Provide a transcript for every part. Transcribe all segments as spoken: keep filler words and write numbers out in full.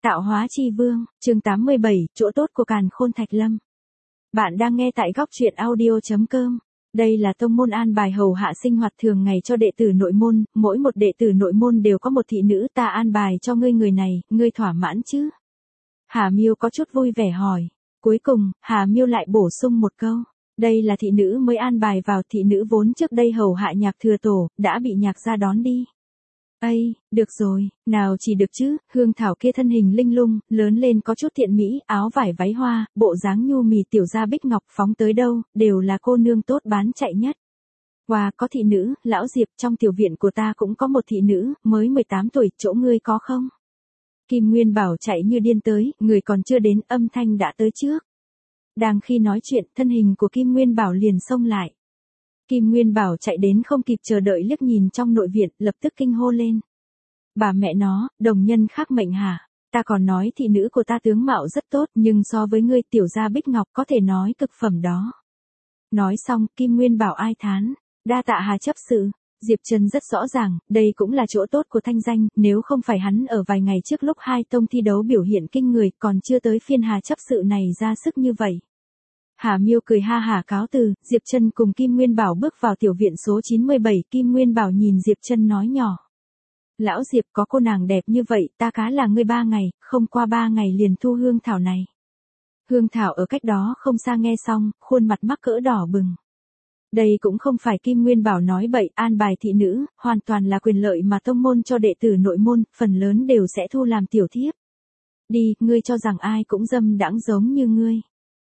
Tạo hóa chi vương, chương tám mươi bảy, chỗ tốt của Càn Khôn Thạch Lâm. Bạn đang nghe tại góc truyện audio chấm com. Đây là tông môn an bài hầu hạ sinh hoạt thường ngày cho đệ tử nội môn, mỗi một đệ tử nội môn đều có một thị nữ, ta an bài cho ngươi người này, ngươi thỏa mãn chứ? Hà Miêu có chút vui vẻ hỏi. Cuối cùng, Hà Miêu lại bổ sung một câu. Đây là thị nữ mới an bài vào, thị nữ vốn trước đây hầu hạ Nhạc Thừa Tổ, đã bị Nhạc gia đón đi. Ây, được rồi, nào chỉ được chứ, Hương Thảo kia thân hình linh lung, lớn lên có chút thiện mỹ, áo vải váy hoa, bộ dáng nhu mì tiểu gia bích ngọc phóng tới đâu, đều là cô nương tốt bán chạy nhất. Wow, có thị nữ, lão Diệp, trong tiểu viện của ta cũng có một thị nữ, mới mười tám tuổi, chỗ ngươi có không? Kim Nguyên Bảo chạy như điên tới, người còn chưa đến, âm thanh đã tới trước. Đang khi nói chuyện, thân hình của Kim Nguyên Bảo liền xông lại. Kim Nguyên Bảo chạy đến không kịp chờ đợi liếc nhìn trong nội viện, lập tức kinh hô lên. Bà mẹ nó, đồng nhân khác mệnh hả? Ta còn nói thị nữ của ta tướng mạo rất tốt, nhưng so với ngươi tiểu gia bích ngọc có thể nói cực phẩm đó. Nói xong, Kim Nguyên Bảo ai thán, đa tạ Hà chấp sự. Diệp Trần rất rõ ràng, đây cũng là chỗ tốt của thanh danh, nếu không phải hắn ở vài ngày trước lúc hai tông thi đấu biểu hiện kinh người, còn chưa tới phiên Hà chấp sự này ra sức như vậy. Hà Miêu cười ha hả cáo từ, Diệp Trần cùng Kim Nguyên Bảo bước vào tiểu viện số chín mươi bảy, Kim Nguyên Bảo nhìn Diệp Trần nói nhỏ. Lão Diệp, có cô nàng đẹp như vậy, ta cá là ngươi ba ngày, không qua ba ngày liền thu Hương Thảo này. Hương Thảo ở cách đó không xa nghe xong, khuôn mặt mắc cỡ đỏ bừng. Đây cũng không phải Kim Nguyên Bảo nói bậy, an bài thị nữ, hoàn toàn là quyền lợi mà tông môn cho đệ tử nội môn, phần lớn đều sẽ thu làm tiểu thiếp. Đi, ngươi cho rằng ai cũng dâm đãng giống như ngươi.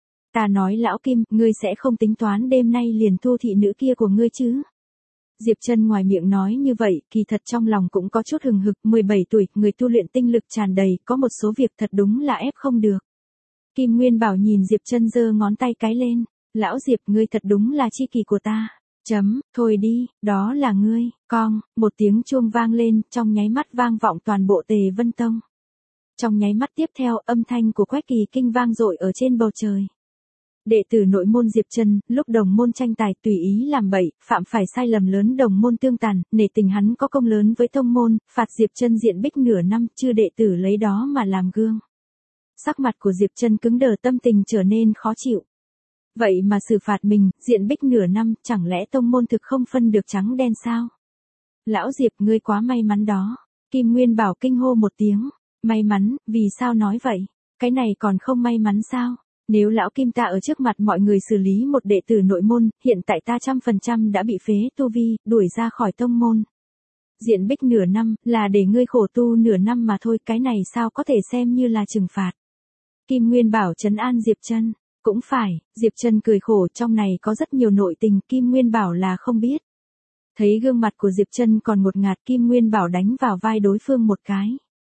Ta nói lão Kim, ngươi sẽ không tính toán đêm nay liền thu thị nữ kia của ngươi chứ? Diệp Trần ngoài miệng nói như vậy, kỳ thật trong lòng cũng có chút hừng hực, mười bảy tuổi, người tu luyện tinh lực tràn đầy, có một số việc thật đúng là ép không được. Kim Nguyên Bảo nhìn Diệp Trần giơ ngón tay cái lên, lão Diệp ngươi thật đúng là chi kỷ của ta. Chấm, thôi đi, đó là ngươi, con, một tiếng chuông vang lên, trong nháy mắt vang vọng toàn bộ Tề Vân Tông. Trong nháy mắt tiếp theo, âm thanh của Quách Kỳ Kinh vang dội ở trên bầu trời. Đệ tử nội môn Diệp Trần, lúc đồng môn tranh tài tùy ý làm bậy, phạm phải sai lầm lớn đồng môn tương tàn, nể tình hắn có công lớn với tông môn, phạt Diệp Trần diện bích nửa năm, chư đệ tử lấy đó mà làm gương. Sắc mặt của Diệp Trần cứng đờ, tâm tình trở nên khó chịu. Vậy mà xử phạt mình, diện bích nửa năm, chẳng lẽ tông môn thực không phân được trắng đen sao? Lão Diệp ngươi quá may mắn đó. Kim Nguyên Bảo kinh hô một tiếng. May mắn, vì sao nói vậy? Cái này còn không may mắn sao? Nếu lão Kim ta ở trước mặt mọi người xử lý một đệ tử nội môn, hiện tại ta trăm phần trăm đã bị phế tu vi, đuổi ra khỏi tông môn. Diện bích nửa năm, là để ngươi khổ tu nửa năm mà thôi, cái này sao có thể xem như là trừng phạt. Kim Nguyên Bảo trấn an Diệp Trần. Cũng phải, Diệp Trần cười khổ, trong này có rất nhiều nội tình, Kim Nguyên Bảo là không biết. Thấy gương mặt của Diệp Trần còn ngột ngạt, Kim Nguyên Bảo đánh vào vai đối phương một cái.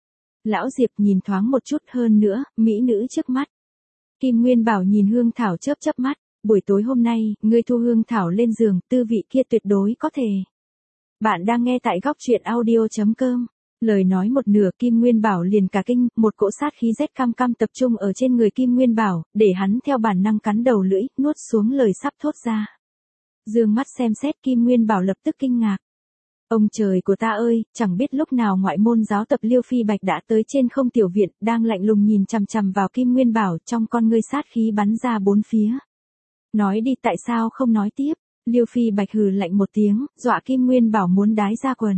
Lão Diệp nhìn thoáng một chút, hơn nữa, mỹ nữ trước mắt. Kim Nguyên Bảo nhìn Hương Thảo chớp chớp mắt, buổi tối hôm nay, ngươi thu Hương Thảo lên giường, tư vị kia tuyệt đối có thể. Bạn đang nghe tại góc truyện audio chấm com. Lời nói một nửa, Kim Nguyên Bảo liền cả kinh, một cỗ sát khí rét cam cam tập trung ở trên người Kim Nguyên Bảo, để hắn theo bản năng cắn đầu lưỡi, nuốt xuống lời sắp thốt ra. Dương mắt xem xét, Kim Nguyên Bảo lập tức kinh ngạc. Ông trời của ta ơi, chẳng biết lúc nào ngoại môn giáo tập Liêu Phi Bạch đã tới trên không tiểu viện, đang lạnh lùng nhìn chằm chằm vào Kim Nguyên Bảo, trong con ngươi sát khí bắn ra bốn phía. Nói đi, tại sao không nói tiếp? Liêu Phi Bạch hừ lạnh một tiếng, dọa Kim Nguyên Bảo muốn đái ra quần.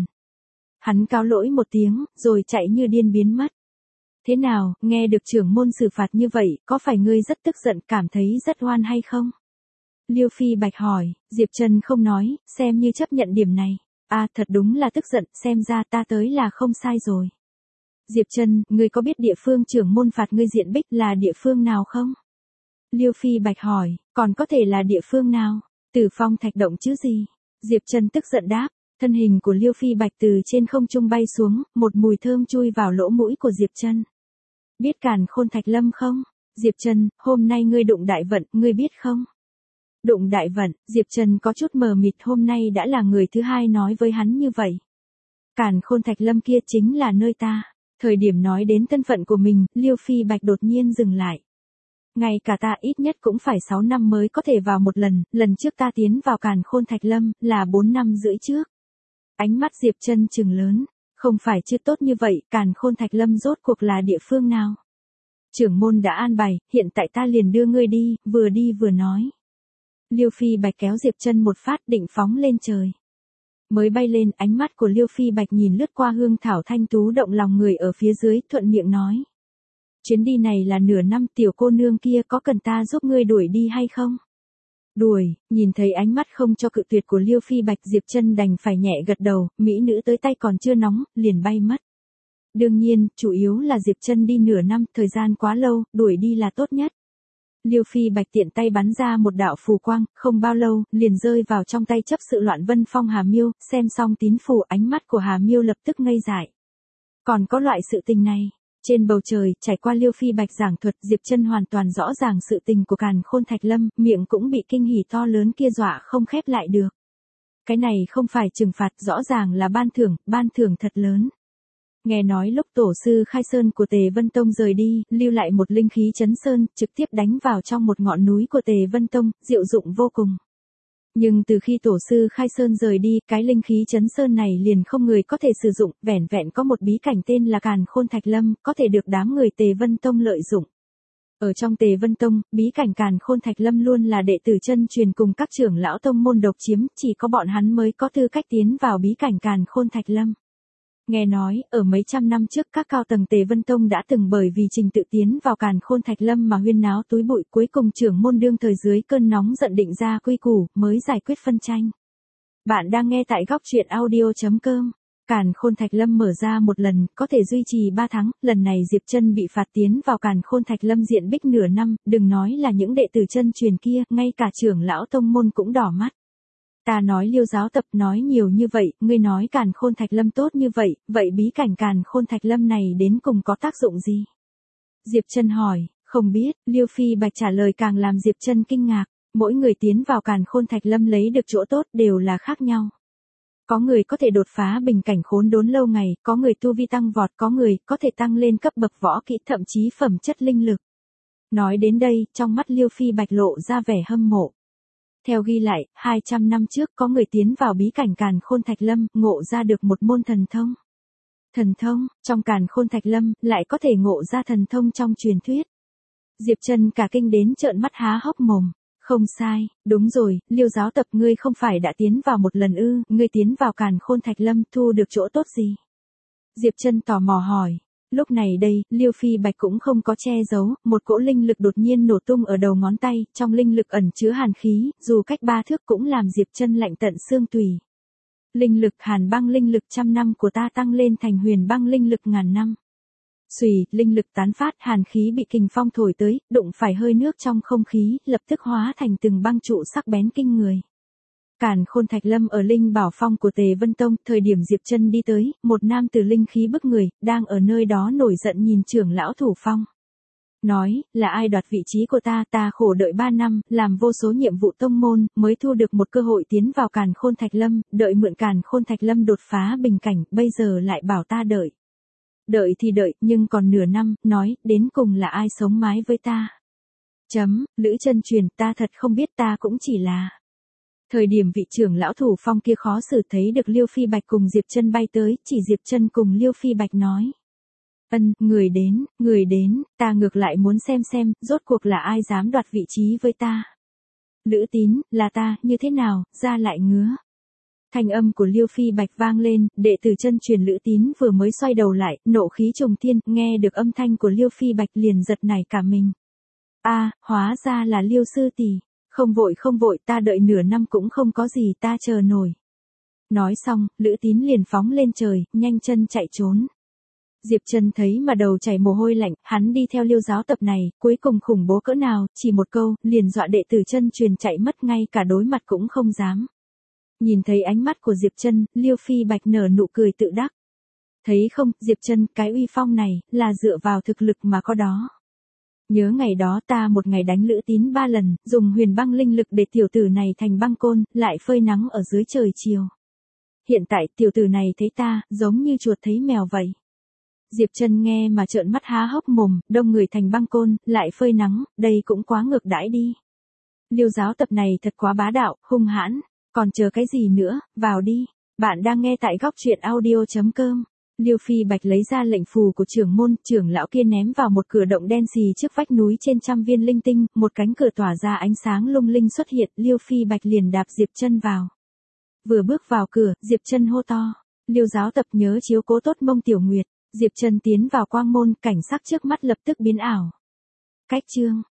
Hắn cáo lỗi một tiếng, rồi chạy như điên biến mất. Thế nào, nghe được trưởng môn xử phạt như vậy, có phải ngươi rất tức giận, cảm thấy rất oan hay không? Liêu Phi Bạch hỏi, Diệp Trần không nói, xem như chấp nhận điểm này. À, thật đúng là tức giận, xem ra ta tới là không sai rồi. Diệp Trần, ngươi có biết địa phương trưởng môn phạt ngươi diện bích là địa phương nào không? Liêu Phi Bạch hỏi, còn có thể là địa phương nào? Tử Phong Thạch Động chứ gì? Diệp Trần tức giận đáp. Thân hình của Liêu Phi Bạch từ trên không trung bay xuống, một mùi thơm chui vào lỗ mũi của Diệp Trần. Biết Càn Khôn Thạch Lâm không? Diệp Trần, hôm nay ngươi đụng đại vận, ngươi biết không? Đụng đại vận, Diệp Trần có chút mờ mịt, hôm nay đã là người thứ hai nói với hắn như vậy. Càn Khôn Thạch Lâm kia chính là nơi ta. Thời điểm nói đến thân phận của mình, Liêu Phi Bạch đột nhiên dừng lại. Ngay cả ta ít nhất cũng phải sáu năm mới có thể vào một lần, lần trước ta tiến vào Càn Khôn Thạch Lâm, là bốn năm rưỡi trước. Ánh mắt Diệp Trần trừng lớn. Không phải chưa tốt như vậy, Càn Khôn Thạch Lâm rốt cuộc là địa phương nào? Trưởng môn đã an bài, hiện tại ta liền đưa ngươi đi, vừa đi vừa nói. Liêu Phi Bạch kéo Diệp Chân một phát định phóng lên trời. Mới bay lên, ánh mắt của Liêu Phi Bạch nhìn lướt qua hương thảo thanh tú động lòng người ở phía dưới, thuận miệng nói. Chuyến đi này là nửa năm, tiểu cô nương kia có cần ta giúp ngươi đuổi đi hay không? Đuổi, nhìn thấy ánh mắt không cho cự tuyệt của Liêu Phi Bạch, Diệp Chân đành phải nhẹ gật đầu, mỹ nữ tới tay còn chưa nóng, liền bay mất. Đương nhiên, chủ yếu là Diệp Chân đi nửa năm, thời gian quá lâu, đuổi đi là tốt nhất. Liêu Phi Bạch tiện tay bắn ra một đạo phù quang, không bao lâu, liền rơi vào trong tay chấp sự Loạn Vân Phong Hà Miêu, xem xong tín phù, ánh mắt của Hà Miêu lập tức ngây dại. Còn có loại sự tình này, trên bầu trời, trải qua Liêu Phi Bạch giảng thuật, Diệp Chân hoàn toàn rõ ràng sự tình của Càn Khôn Thạch Lâm, miệng cũng bị kinh hỉ to lớn kia dọa không khép lại được. Cái này không phải trừng phạt, rõ ràng là ban thưởng, ban thưởng thật lớn. Nghe nói lúc tổ sư Khai Sơn của Tề Vân Tông rời đi, lưu lại một linh khí chấn sơn, trực tiếp đánh vào trong một ngọn núi của Tề Vân Tông, diệu dụng vô cùng. Nhưng từ khi tổ sư Khai Sơn rời đi, cái linh khí chấn sơn này liền không người có thể sử dụng, vẻn vẹn có một bí cảnh tên là Càn Khôn Thạch Lâm, có thể được đám người Tề Vân Tông lợi dụng. Ở trong Tề Vân Tông, bí cảnh Càn Khôn Thạch Lâm luôn là đệ tử chân truyền cùng các trưởng lão tông môn độc chiếm, chỉ có bọn hắn mới có tư cách tiến vào bí cảnh Càn Khôn Thạch Lâm. Nghe nói, ở mấy trăm năm trước các cao tầng Tề Vân Tông đã từng bởi vì trình tự tiến vào Càn Khôn Thạch Lâm mà huyên náo túi bụi, cuối cùng trưởng môn đương thời dưới cơn nóng giận định ra quy củ, mới giải quyết phân tranh. Bạn đang nghe tại góc truyện audio chấm com. Càn Khôn Thạch Lâm mở ra một lần, có thể duy trì ba tháng, lần này Diệp Chân bị phạt tiến vào Càn Khôn Thạch Lâm diện bích nửa năm, đừng nói là những đệ tử chân truyền kia, ngay cả trưởng lão tông môn cũng đỏ mắt. Ta nói Liêu giáo tập nói nhiều như vậy, ngươi nói Càn Khôn Thạch Lâm tốt như vậy, vậy bí cảnh Càn Khôn Thạch Lâm này đến cùng có tác dụng gì? Diệp Chân hỏi, không biết, Liêu Phi Bạch trả lời càng làm Diệp Chân kinh ngạc, mỗi người tiến vào Càn Khôn Thạch Lâm lấy được chỗ tốt đều là khác nhau. Có người có thể đột phá bình cảnh khốn đốn lâu ngày, có người tu vi tăng vọt, có người có thể tăng lên cấp bậc võ kỹ, thậm chí phẩm chất linh lực. Nói đến đây, trong mắt Liêu Phi Bạch lộ ra vẻ hâm mộ. Theo ghi lại, hai trăm năm trước có người tiến vào bí cảnh Càn Khôn Thạch Lâm, ngộ ra được một môn thần thông. Thần thông, trong Càn Khôn Thạch Lâm, lại có thể ngộ ra thần thông trong truyền thuyết. Diệp Chân cả kinh đến trợn mắt há hốc mồm. Không sai, đúng rồi, Liêu giáo tập ngươi không phải đã tiến vào một lần ư, ngươi tiến vào Càn Khôn Thạch Lâm thu được chỗ tốt gì? Diệp Chân tò mò hỏi. Lúc này đây, Liêu Phi Bạch cũng không có che giấu, một cỗ linh lực đột nhiên nổ tung ở đầu ngón tay, trong linh lực ẩn chứa hàn khí, dù cách ba thước cũng làm Diệp Chân lạnh tận xương tủy. Linh lực hàn băng linh lực trăm năm của ta tăng lên thành huyền băng linh lực ngàn năm. Xùy, linh lực tán phát, hàn khí bị kình phong thổi tới, đụng phải hơi nước trong không khí, lập tức hóa thành từng băng trụ sắc bén kinh người. Càn Khôn Thạch Lâm ở Linh Bảo Phong của Tề Vân Tông, thời điểm Diệp Chân đi tới, một nam tử linh khí bức người, đang ở nơi đó nổi giận nhìn trưởng lão thủ phong. Nói, là ai đoạt vị trí của ta, ta khổ đợi ba năm, làm vô số nhiệm vụ tông môn, mới thu được một cơ hội tiến vào Càn Khôn Thạch Lâm, đợi mượn Càn Khôn Thạch Lâm đột phá bình cảnh, bây giờ lại bảo ta đợi. Đợi thì đợi, nhưng còn nửa năm, nói, đến cùng là ai sống mái với ta. Chấm, Lữ Chân truyền, ta thật không biết, ta cũng chỉ là... Thời điểm vị trưởng lão thủ phong kia khó xử thấy được Liêu Phi Bạch cùng Diệp Chân bay tới, chỉ Diệp Chân cùng Liêu Phi Bạch nói. Ân, người đến, người đến, ta ngược lại muốn xem xem, rốt cuộc là ai dám đoạt vị trí với ta. Lữ Tín, là ta, như thế nào, ra lại ngứa. Thanh âm của Liêu Phi Bạch vang lên, đệ tử chân truyền Lữ Tín vừa mới xoay đầu lại, nộ khí trùng thiên, nghe được âm thanh của Liêu Phi Bạch liền giật nảy cả mình. A, hóa ra là Liêu sư tỷ. Không vội không vội, ta đợi nửa năm cũng không có gì, ta chờ nổi. Nói xong, Lữ Tín liền phóng lên trời, nhanh chân chạy trốn. Diệp Chân thấy mà đầu chảy mồ hôi lạnh, hắn đi theo Liêu giáo tập này, cuối cùng khủng bố cỡ nào, chỉ một câu, liền dọa đệ tử chân truyền chạy mất, ngay cả đối mặt cũng không dám. Nhìn thấy ánh mắt của Diệp Chân, Liêu Phi Bạch nở nụ cười tự đắc. Thấy không, Diệp Chân, cái uy phong này, là dựa vào thực lực mà có đó. Nhớ ngày đó ta một ngày đánh Lữ Tín ba lần, dùng huyền băng linh lực để tiểu tử này thành băng côn, lại phơi nắng ở dưới trời chiều. Hiện tại tiểu tử này thấy ta, giống như chuột thấy mèo vậy. Diệp Chân nghe mà trợn mắt há hốc mồm, đông người thành băng côn, lại phơi nắng, đây cũng quá ngược đãi đi. Liêu giáo tập này thật quá bá đạo, hung hãn, còn chờ cái gì nữa, vào đi. Bạn đang nghe tại góc truyện audio chấm com. Liêu Phi Bạch lấy ra lệnh phù của trưởng môn, trưởng lão kia ném vào một cửa động đen xì trước vách núi trên trăm viên linh tinh, một cánh cửa tỏa ra ánh sáng lung linh xuất hiện, Liêu Phi Bạch liền đạp Diệp Chân vào. Vừa bước vào cửa, Diệp Chân hô to, Liêu giáo tập nhớ chiếu cố tốt Mông Tiểu Nguyệt. Diệp Chân tiến vào quang môn, cảnh sắc trước mắt lập tức biến ảo. Cách chương